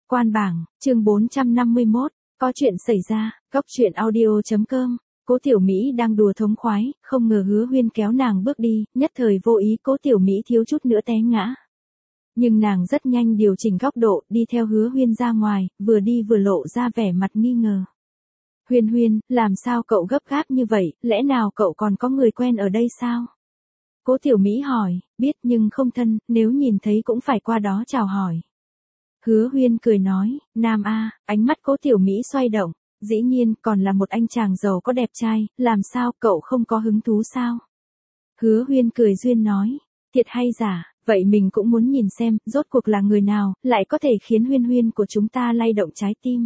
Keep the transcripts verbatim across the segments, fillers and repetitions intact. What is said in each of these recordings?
Quan bảng, chương bốn trăm năm mươi mốt, có chuyện xảy ra, góc truyện audio chấm com. Cố Tiểu Mỹ đang đùa thống khoái, không ngờ Hứa Huyên kéo nàng bước đi, nhất thời vô ý Cố Tiểu Mỹ thiếu chút nữa té ngã. Nhưng nàng rất nhanh điều chỉnh góc độ, đi theo Hứa Huyên ra ngoài, vừa đi vừa lộ ra vẻ mặt nghi ngờ. Huyên Huyên, làm sao cậu gấp gáp như vậy, lẽ nào cậu còn có người quen ở đây sao? Cố Tiểu Mỹ hỏi, biết nhưng không thân, nếu nhìn thấy cũng phải qua đó chào hỏi. Hứa Huyên cười nói, Nam A, ánh mắt Cố Tiểu Mỹ xoay động, dĩ nhiên còn là một anh chàng giàu có đẹp trai, làm sao cậu không có hứng thú sao? Hứa Huyên cười duyên nói, thiệt hay giả, vậy mình cũng muốn nhìn xem, rốt cuộc là người nào, lại có thể khiến Huyên Huyên của chúng ta lay động trái tim.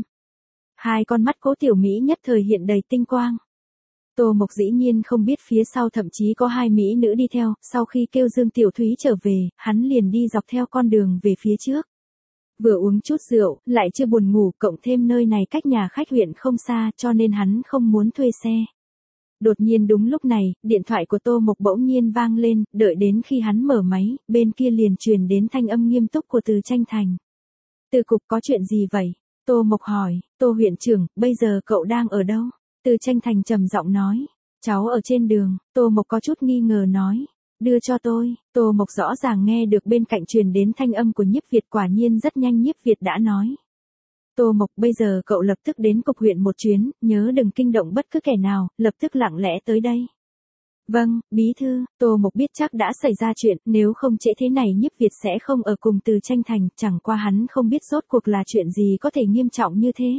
Hai con mắt Cố Tiểu Mỹ nhất thời hiện đầy tinh quang. Tô Mộc dĩ nhiên không biết phía sau thậm chí có hai mỹ nữ đi theo, sau khi kêu Dương Tiểu Thúy trở về, hắn liền đi dọc theo con đường về phía trước. Vừa uống chút rượu, lại chưa buồn ngủ, cộng thêm nơi này cách nhà khách huyện không xa, cho nên hắn không muốn thuê xe. Đột nhiên đúng lúc này, điện thoại của Tô Mộc bỗng nhiên vang lên, đợi đến khi hắn mở máy, bên kia liền truyền đến thanh âm nghiêm túc của Từ Tranh Thành. Từ cục có chuyện gì vậy? Tô Mộc hỏi, Tô huyện trưởng, bây giờ cậu đang ở đâu? Từ Tranh Thành trầm giọng nói, cháu ở trên đường. Tô Mộc có chút nghi ngờ nói, đưa cho tôi. Tô Mộc rõ ràng nghe được bên cạnh truyền đến thanh âm của Nhiếp Việt, quả nhiên rất nhanh Nhiếp Việt đã nói. Tô Mộc, bây giờ cậu lập tức đến cục huyện một chuyến, nhớ đừng kinh động bất cứ kẻ nào, lập tức lặng lẽ tới đây. Vâng, bí thư. Tô Mộc biết chắc đã xảy ra chuyện, nếu không trễ thế này Nhiếp Việt sẽ không ở cùng Từ Tranh Thành, chẳng qua hắn không biết rốt cuộc là chuyện gì có thể nghiêm trọng như thế.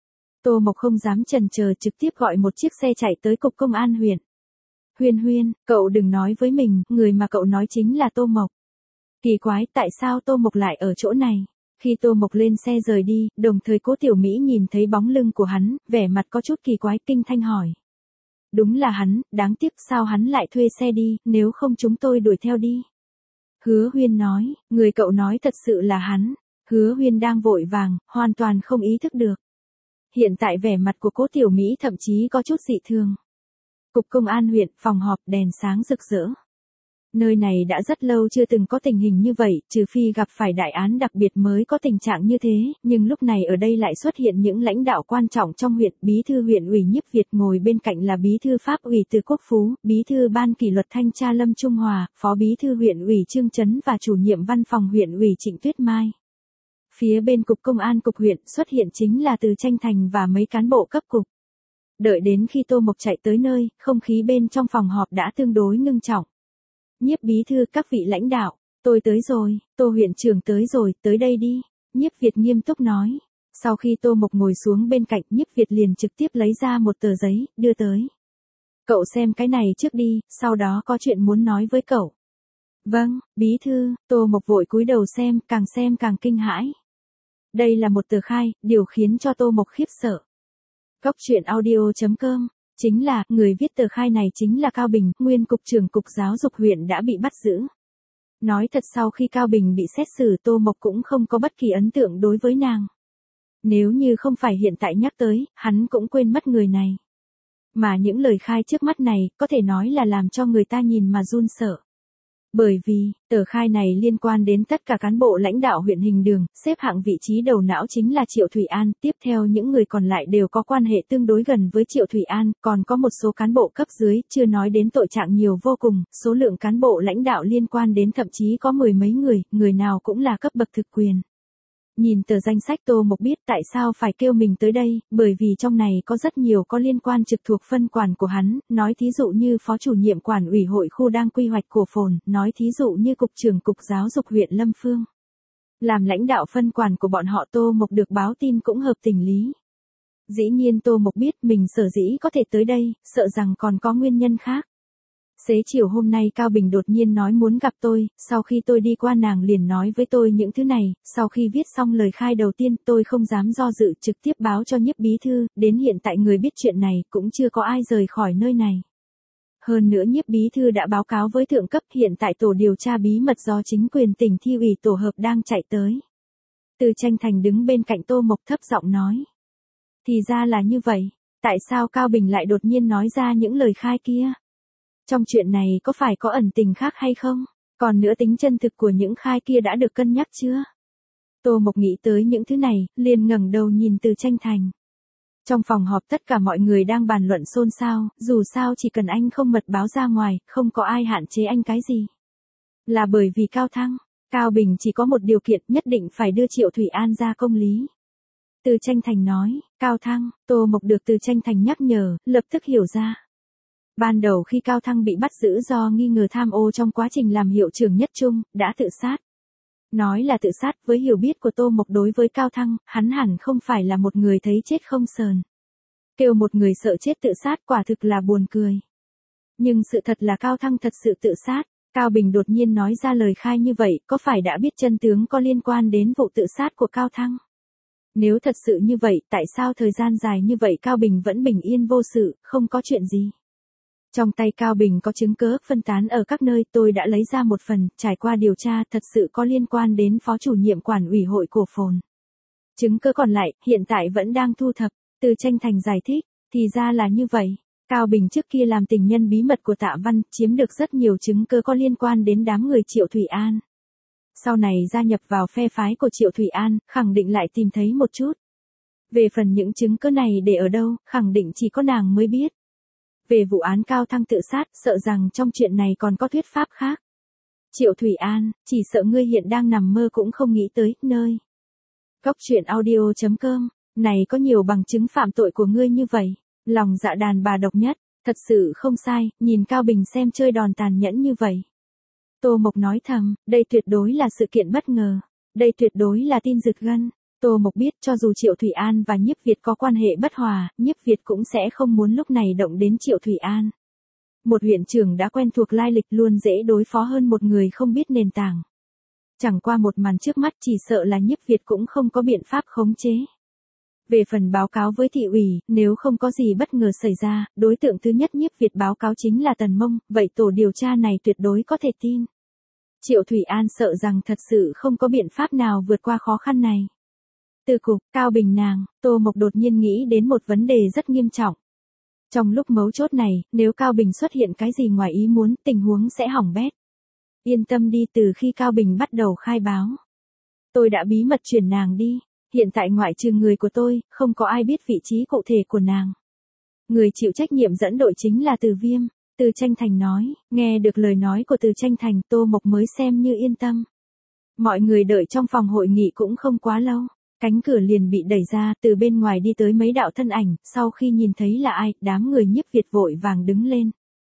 Tô Mộc không dám chần chờ, trực tiếp gọi một chiếc xe chạy tới cục công an huyện. Huyên Huyên, cậu đừng nói với mình, người mà cậu nói chính là Tô Mộc. Kỳ quái, tại sao Tô Mộc lại ở chỗ này? Khi Tô Mộc lên xe rời đi, đồng thời Cố Tiểu Mỹ nhìn thấy bóng lưng của hắn, vẻ mặt có chút kỳ quái, kinh thanh hỏi. Đúng là hắn, đáng tiếc sao hắn lại thuê xe đi, nếu không chúng tôi đuổi theo đi. Hứa Huyên nói, người cậu nói thật sự là hắn. Hứa Huyên đang vội vàng, hoàn toàn không ý thức được. Hiện tại vẻ mặt của Cố Tiểu Mỹ thậm chí có chút dị thường. Cục công an huyện, phòng họp, đèn sáng rực rỡ. Nơi này đã rất lâu chưa từng có tình hình như vậy, trừ phi gặp phải đại án đặc biệt mới có tình trạng như thế, nhưng lúc này ở đây lại xuất hiện những lãnh đạo quan trọng trong huyện, bí thư huyện ủy Nhiếp Việt, ngồi bên cạnh là bí thư pháp ủy Từ Quốc Phú, bí thư ban kỷ luật thanh tra Lâm Trung Hòa, phó bí thư huyện ủy Trương Chấn và chủ nhiệm văn phòng huyện ủy Trịnh Tuyết Mai. Phía bên cục công an cục huyện xuất hiện chính là Từ Tranh Thành và mấy cán bộ cấp cục. Đợi đến khi Tô Mộc chạy tới nơi, không khí bên trong phòng họp đã tương đối ngưng trọng. Nhiếp bí thư, các vị lãnh đạo, tôi tới rồi. Tô huyện trưởng tới rồi, tới đây đi. Nhiếp Việt nghiêm túc nói. Sau khi Tô Mộc ngồi xuống bên cạnh, Nhiếp Việt liền trực tiếp lấy ra một tờ giấy, đưa tới. Cậu xem cái này trước đi, sau đó có chuyện muốn nói với cậu. Vâng, bí thư. Tô Mộc vội cúi đầu xem, càng xem càng kinh hãi. Đây là một tờ khai, điều khiến cho Tô Mộc khiếp sợ. Góc truyện audio chấm com, chính là, người viết tờ khai này chính là Cao Bình, nguyên cục trưởng cục giáo dục huyện đã bị bắt giữ. Nói thật, sau khi Cao Bình bị xét xử, Tô Mộc cũng không có bất kỳ ấn tượng đối với nàng. Nếu như không phải hiện tại nhắc tới, hắn cũng quên mất người này. Mà những lời khai trước mắt này, có thể nói là làm cho người ta nhìn mà run sợ. Bởi vì, tờ khai này liên quan đến tất cả cán bộ lãnh đạo huyện Hình Đường, xếp hạng vị trí đầu não chính là Triệu Thủy An, tiếp theo những người còn lại đều có quan hệ tương đối gần với Triệu Thủy An, còn có một số cán bộ cấp dưới, chưa nói đến tội trạng nhiều vô cùng, số lượng cán bộ lãnh đạo liên quan đến thậm chí có mười mấy người, người nào cũng là cấp bậc thực quyền. Nhìn tờ danh sách, Tô Mộc biết tại sao phải kêu mình tới đây, bởi vì trong này có rất nhiều có liên quan trực thuộc phân quản của hắn, nói thí dụ như phó chủ nhiệm quản ủy hội khu đang quy hoạch của Phồn, nói thí dụ như cục trưởng cục giáo dục huyện Lâm Phương. Làm lãnh đạo phân quản của bọn họ, Tô Mộc được báo tin cũng hợp tình lý. Dĩ nhiên Tô Mộc biết mình sở dĩ có thể tới đây, sợ rằng còn có nguyên nhân khác. Xế chiều hôm nay Cao Bình đột nhiên nói muốn gặp tôi, sau khi tôi đi qua nàng liền nói với tôi những thứ này, sau khi viết xong lời khai đầu tiên tôi không dám do dự, trực tiếp báo cho Nhiếp bí thư, đến hiện tại người biết chuyện này cũng chưa có ai rời khỏi nơi này. Hơn nữa Nhiếp bí thư đã báo cáo với thượng cấp, hiện tại tổ điều tra bí mật do chính quyền tỉnh Thi ủy tổ hợp đang chạy tới. Từ Tranh Thành đứng bên cạnh Tô Mộc thấp giọng nói. Thì ra là như vậy, tại sao Cao Bình lại đột nhiên nói ra những lời khai kia? Trong chuyện này có phải có ẩn tình khác hay không? Còn nữa tính chân thực của những khai kia đã được cân nhắc chưa? Tô Mộc nghĩ tới những thứ này, liền ngẩng đầu nhìn Từ Tranh Thành. Trong phòng họp tất cả mọi người đang bàn luận xôn xao, dù sao chỉ cần anh không mật báo ra ngoài, không có ai hạn chế anh cái gì. Là bởi vì Cao Thăng, Cao Bình chỉ có một điều kiện, nhất định phải đưa Triệu Thủy An ra công lý. Từ Tranh Thành nói, Cao Thăng, Tô Mộc được Từ Tranh Thành nhắc nhở, lập tức hiểu ra. Ban đầu khi Cao Thăng bị bắt giữ do nghi ngờ tham ô trong quá trình làm hiệu trưởng Nhất Trung, đã tự sát. Nói là tự sát, với hiểu biết của Tô Mộc đối với Cao Thăng, hắn hẳn không phải là một người thấy chết không sờn. Kêu một người sợ chết tự sát quả thực là buồn cười. Nhưng sự thật là Cao Thăng thật sự tự sát. Cao Bình đột nhiên nói ra lời khai như vậy, có phải đã biết chân tướng có liên quan đến vụ tự sát của Cao Thăng? Nếu thật sự như vậy, tại sao thời gian dài như vậy Cao Bình vẫn bình yên vô sự, không có chuyện gì? Trong tay Cao Bình có chứng cứ phân tán ở các nơi, tôi đã lấy ra một phần, trải qua điều tra thật sự có liên quan đến phó chủ nhiệm quản ủy hội cổ phồn. Chứng cứ còn lại, hiện tại vẫn đang thu thập. Từ Tranh Thành giải thích, thì ra là như vậy. Cao Bình trước kia làm tình nhân bí mật của Tạ Văn, chiếm được rất nhiều chứng cứ có liên quan đến đám người Triệu Thủy An. Sau này gia nhập vào phe phái của Triệu Thủy An, khẳng định lại tìm thấy một chút. Về phần những chứng cứ này để ở đâu, khẳng định chỉ có nàng mới biết. Về vụ án Cao Thăng tự sát, sợ rằng trong chuyện này còn có thuyết pháp khác. Triệu Thủy An, chỉ sợ ngươi hiện đang nằm mơ cũng không nghĩ tới, nơi. Góc truyện audio chấm com, này có nhiều bằng chứng phạm tội của ngươi như vậy. Lòng dạ đàn bà độc nhất, thật sự không sai, nhìn Cao Bình xem chơi đòn tàn nhẫn như vậy. Tô Mộc nói thầm, đây tuyệt đối là sự kiện bất ngờ. Đây tuyệt đối là tin rực gân. Tô Mộc biết cho dù Triệu Thủy An và Nhiếp Việt có quan hệ bất hòa, Nhiếp Việt cũng sẽ không muốn lúc này động đến Triệu Thủy An. Một huyện trưởng đã quen thuộc lai lịch luôn dễ đối phó hơn một người không biết nền tảng. Chẳng qua một màn trước mắt chỉ sợ là Nhiếp Việt cũng không có biện pháp khống chế. Về phần báo cáo với thị ủy, nếu không có gì bất ngờ xảy ra, đối tượng thứ nhất Nhiếp Việt báo cáo chính là Tần Mông, vậy tổ điều tra này tuyệt đối có thể tin. Triệu Thủy An sợ rằng thật sự không có biện pháp nào vượt qua khó khăn này. Từ cục, Cao Bình nàng, Tô Mộc đột nhiên nghĩ đến một vấn đề rất nghiêm trọng. Trong lúc mấu chốt này, nếu Cao Bình xuất hiện cái gì ngoài ý muốn, tình huống sẽ hỏng bét. Yên tâm đi, từ khi Cao Bình bắt đầu khai báo, tôi đã bí mật chuyển nàng đi. Hiện tại ngoại trừ người của tôi, không có ai biết vị trí cụ thể của nàng. Người chịu trách nhiệm dẫn đội chính là Từ Viêm. Từ Tranh Thành nói, nghe được lời nói của Từ Tranh Thành, Tô Mộc mới xem như yên tâm. Mọi người đợi trong phòng hội nghị cũng không quá lâu. Cánh cửa liền bị đẩy ra, từ bên ngoài đi tới mấy đạo thân ảnh, sau khi nhìn thấy là ai, đám người Nhiếp Việt vội vàng đứng lên.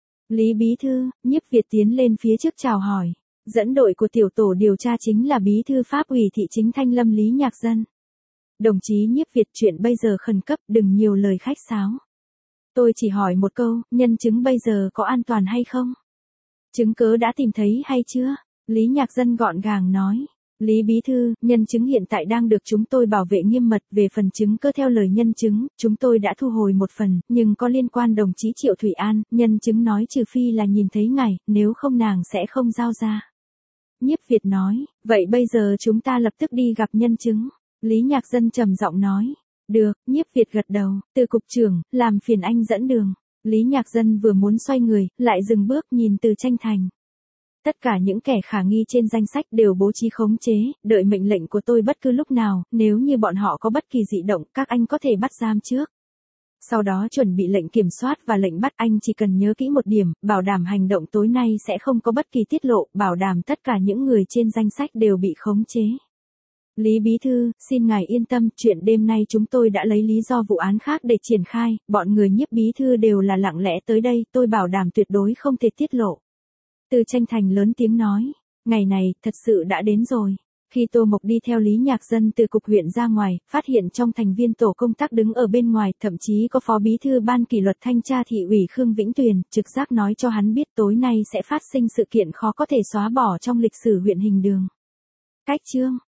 Lý Bí Thư, Nhiếp Việt tiến lên phía trước chào hỏi. Dẫn đội của tiểu tổ điều tra chính là Bí Thư Pháp ủy thị chính Thanh Lâm Lý Nhạc Dân. Đồng chí Nhiếp Việt, chuyện bây giờ khẩn cấp, đừng nhiều lời khách sáo. Tôi chỉ hỏi một câu, nhân chứng bây giờ có an toàn hay không? Chứng cứ đã tìm thấy hay chưa? Lý Nhạc Dân gọn gàng nói. Lý Bí Thư, nhân chứng hiện tại đang được chúng tôi bảo vệ nghiêm mật, về phần chứng cứ theo lời nhân chứng, chúng tôi đã thu hồi một phần, nhưng có liên quan đồng chí Triệu Thủy An, nhân chứng nói trừ phi là nhìn thấy ngài, nếu không nàng sẽ không giao ra. Nhiếp Việt nói, vậy bây giờ chúng ta lập tức đi gặp nhân chứng. Lý Nhạc Dân trầm giọng nói. Được, Nhiếp Việt gật đầu, Từ cục trưởng, làm phiền anh dẫn đường. Lý Nhạc Dân vừa muốn xoay người, lại dừng bước nhìn Từ Tranh Thành. Tất cả những kẻ khả nghi trên danh sách đều bố trí khống chế, đợi mệnh lệnh của tôi bất cứ lúc nào, nếu như bọn họ có bất kỳ dị động, các anh có thể bắt giam trước. Sau đó chuẩn bị lệnh kiểm soát và lệnh bắt, anh chỉ cần nhớ kỹ một điểm, bảo đảm hành động tối nay sẽ không có bất kỳ tiết lộ, bảo đảm tất cả những người trên danh sách đều bị khống chế. Lý Bí Thư, xin ngài yên tâm, chuyện đêm nay chúng tôi đã lấy lý do vụ án khác để triển khai, bọn người Nhiếp Bí Thư đều là lặng lẽ tới đây, tôi bảo đảm tuyệt đối không thể tiết lộ. Từ Tranh Thành lớn tiếng nói, ngày này, thật sự đã đến rồi. Khi Tô Mộc đi theo Lý Nhạc Dân từ cục huyện ra ngoài, phát hiện trong thành viên tổ công tác đứng ở bên ngoài, thậm chí có Phó Bí Thư Ban Kỷ luật Thanh tra thị ủy Khương Vĩnh Tuyền, trực giác nói cho hắn biết tối nay sẽ phát sinh sự kiện khó có thể xóa bỏ trong lịch sử huyện Hình Đường. Cách chương